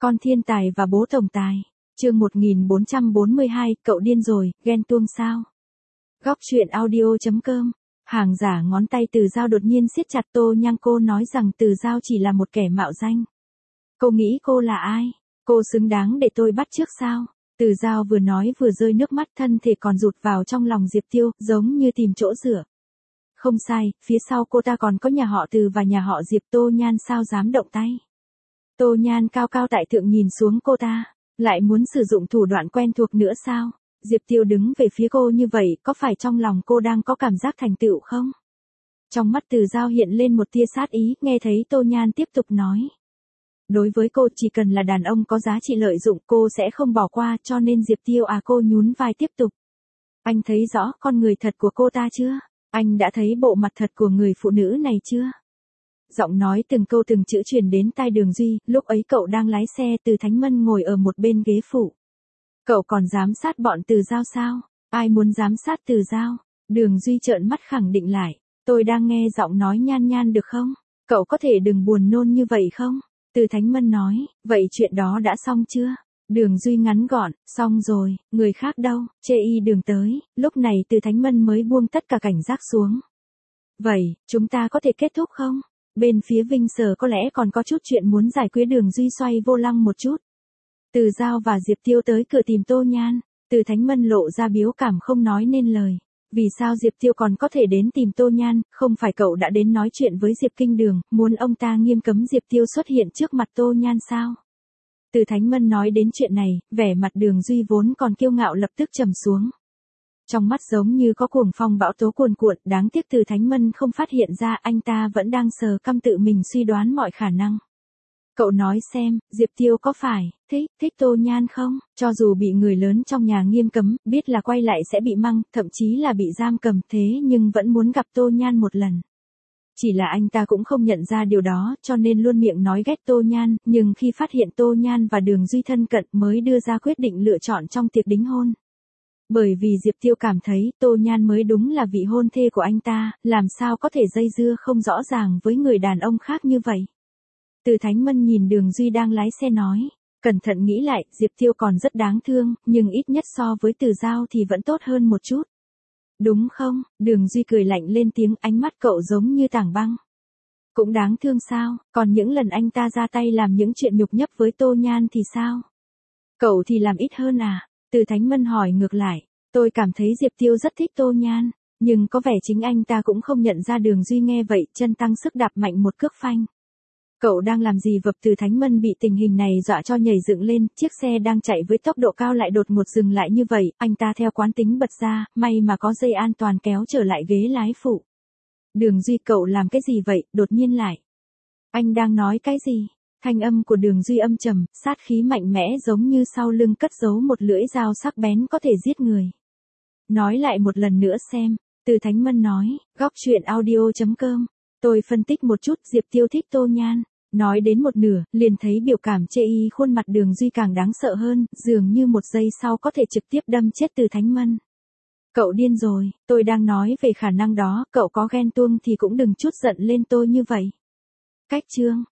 Con thiên tài và bố tổng tài. Chương 1442, cậu điên rồi, ghen tuông sao? Góc truyện audio.com. Hàng giả ngón tay Từ Giao đột nhiên siết chặt Tô Nhang. Cô nói rằng Từ Giao chỉ là một kẻ mạo danh. Cô nghĩ cô là ai? Cô xứng đáng để tôi bắt chước sao? Từ Giao vừa nói vừa rơi nước mắt, thân thể còn rụt vào trong lòng Diệp Tiêu, giống như tìm chỗ dựa. Không sai, phía sau cô ta còn có nhà họ Từ và nhà họ Diệp. Tô Nhan sao dám động tay? Tô Nhan cao cao tại thượng nhìn xuống cô ta, lại muốn sử dụng thủ đoạn quen thuộc nữa sao? Diệp Tiêu đứng về phía cô như vậy, có phải trong lòng cô đang có cảm giác thành tựu không? Trong mắt Từ Giao hiện lên một tia sát ý, nghe thấy Tô Nhan tiếp tục nói. Đối với cô, chỉ cần là đàn ông có giá trị lợi dụng cô sẽ không bỏ qua, cho nên Diệp Tiêu cô nhún vai tiếp tục. Anh thấy rõ con người thật của cô ta chưa? Anh đã thấy bộ mặt thật của người phụ nữ này chưa? Giọng nói từng câu từng chữ truyền đến tai Đường Duy, lúc ấy cậu đang lái xe, Từ Thánh Mân ngồi ở một bên ghế phụ. Cậu còn giám sát bọn Từ Giao sao? Ai muốn giám sát Từ Giao? Đường Duy trợn mắt khẳng định lại. Tôi đang nghe giọng nói Nhan Nhan được không? Cậu có thể đừng buồn nôn như vậy không? Từ Thánh Mân nói, vậy chuyện đó đã xong chưa? Đường Duy ngắn gọn, xong rồi, người khác đâu? Chê y đường tới, lúc này Từ Thánh Mân mới buông tất cả cảnh giác xuống. Vậy, chúng ta có thể kết thúc không? Bên phía Vinh Sở có lẽ còn có chút chuyện muốn giải quyết. Đường Duy xoay vô lăng một chút. Từ Giao và Diệp Tiêu tới cửa tìm Tô Nhan. Từ Thánh Mân lộ ra biếu cảm không nói nên lời. Vì sao Diệp Tiêu còn có thể đến tìm Tô Nhan? Không phải cậu đã đến nói chuyện với Diệp Kinh Đường, muốn ông ta nghiêm cấm Diệp Tiêu xuất hiện trước mặt Tô Nhan sao? Từ Thánh Mân nói đến chuyện này, vẻ mặt Đường Duy vốn còn kiêu ngạo lập tức trầm xuống. Trong mắt giống như có cuồng phong bão tố cuồn cuộn, đáng tiếc Từ Thánh Mân không phát hiện ra anh ta vẫn đang sờ căm tự mình suy đoán mọi khả năng. Cậu nói xem, Diệp Tiêu có phải thích Tô Nhan không? Cho dù bị người lớn trong nhà nghiêm cấm, biết là quay lại sẽ bị măng, thậm chí là bị giam cầm, thế nhưng vẫn muốn gặp Tô Nhan một lần. Chỉ là anh ta cũng không nhận ra điều đó, cho nên luôn miệng nói ghét Tô Nhan, nhưng khi phát hiện Tô Nhan và Đường Duy thân cận mới đưa ra quyết định lựa chọn trong tiệc đính hôn. Bởi vì Diệp Tiêu cảm thấy Tô Nhan mới đúng là vị hôn thê của anh ta, làm sao có thể dây dưa không rõ ràng với người đàn ông khác như vậy. Từ Thánh Mân nhìn Đường Duy đang lái xe nói, cẩn thận nghĩ lại, Diệp Tiêu còn rất đáng thương, nhưng ít nhất so với Từ Giao thì vẫn tốt hơn một chút. Đúng không? Đường Duy cười lạnh lên tiếng, ánh mắt cậu giống như tảng băng. Cũng đáng thương sao? Còn những lần anh ta ra tay làm những chuyện nhục nhã với Tô Nhan thì sao? Cậu thì làm ít hơn à? Từ Thánh Mân hỏi ngược lại, tôi cảm thấy Diệp Tiêu rất thích Tô Nhan, nhưng có vẻ chính anh ta cũng không nhận ra. Đường Duy nghe vậy, chân tăng sức đạp mạnh một cước phanh. Cậu đang làm gì vập? Từ Thánh Mân bị tình hình này dọa cho nhảy dựng lên, chiếc xe đang chạy với tốc độ cao lại đột ngột dừng lại như vậy, anh ta theo quán tính bật ra, may mà có dây an toàn kéo trở lại ghế lái phụ. Đường Duy, cậu làm cái gì vậy? Đột nhiên lại. Anh đang nói cái gì? Thanh âm của Đường Duy âm trầm, sát khí mạnh mẽ giống như sau lưng cất giấu một lưỡi dao sắc bén có thể giết người. Nói lại một lần nữa xem. Từ Thánh Mân nói, góc truyện audio.com. Tôi phân tích một chút, Diệp Tiêu thích Tô Nhan. Nói đến một nửa, liền thấy biểu cảm chê y khuôn mặt Đường Duy càng đáng sợ hơn, dường như một giây sau có thể trực tiếp đâm chết Từ Thánh Mân. Cậu điên rồi, tôi đang nói về khả năng đó, cậu có ghen tuông thì cũng đừng chút giận lên tôi như vậy. Cách chương.